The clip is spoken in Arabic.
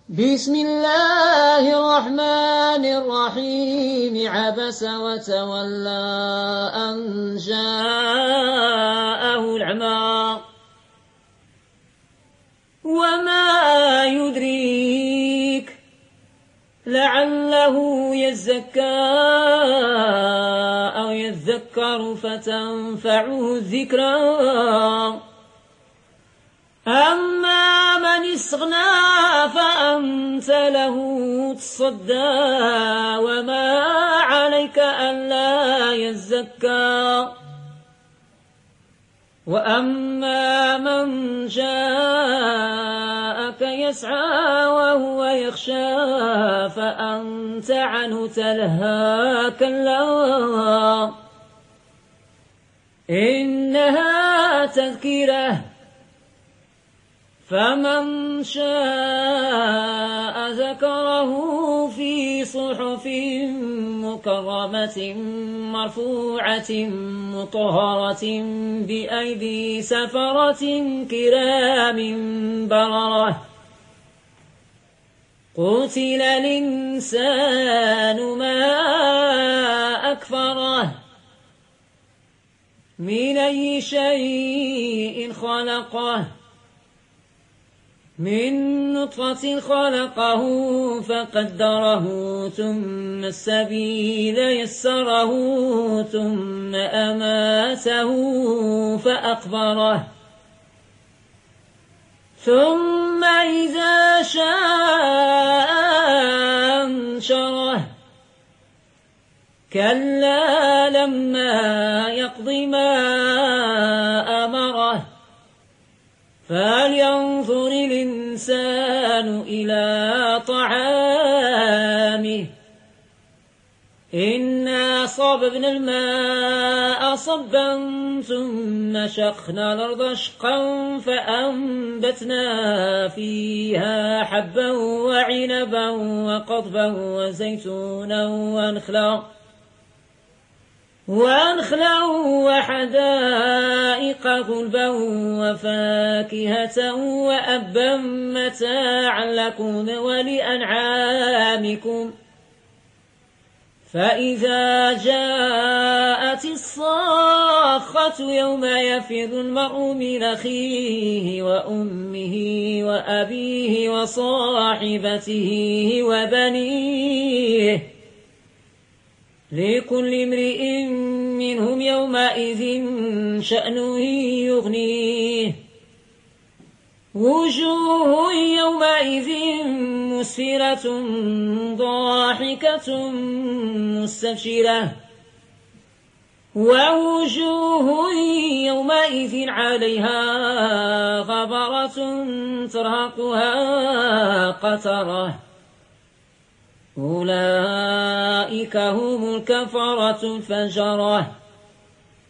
بسم الله الرحمن الرحيم عبس وتولى أن جاءه الأعمى وما يدريك لعله يزكى أو يذكر فتنفعه الذكرى أما من استغنى فأنت له تصدى وما عليك ألا يزكى وأما من جاءك يسعى وهو يخشى فأنت عنه تلهى كلا إنها تذكرة فمن شاء ذكره في صحف مكرمة مرفوعة مطهرة بأيدي سفرة كرام بررة قتل الإنسان ما أكفره من أي شيء خلقه من نطفة خلقه فقدره ثم السبيل يسره ثم أماته فأقبره ثم إذا شاء أنشره كلا لما يقض ما أمره فلينظر الإنسان إلى طعامه إنا صببنا الماء صبا ثم شقنا الأرض شقا فأنبتنا فيها حبا وعنبا وقضبا وزيتونا ونخلا وحدائق غلبا وفاكهة وأبا متاعا لكم ولأنعامكم فإذا جاءت الصاخة يوم يفر المرء من أخيه وأمه وأبيه وصاحبته وبنيه لكل امرئ منهم يومئذ شأن يغنيه وجوه يومئذ مسفرة ضاحكة مستبشرة ووجوه يومئذ عليها غبرة ترهقها قترة أولئك هم الكفرة الفجرة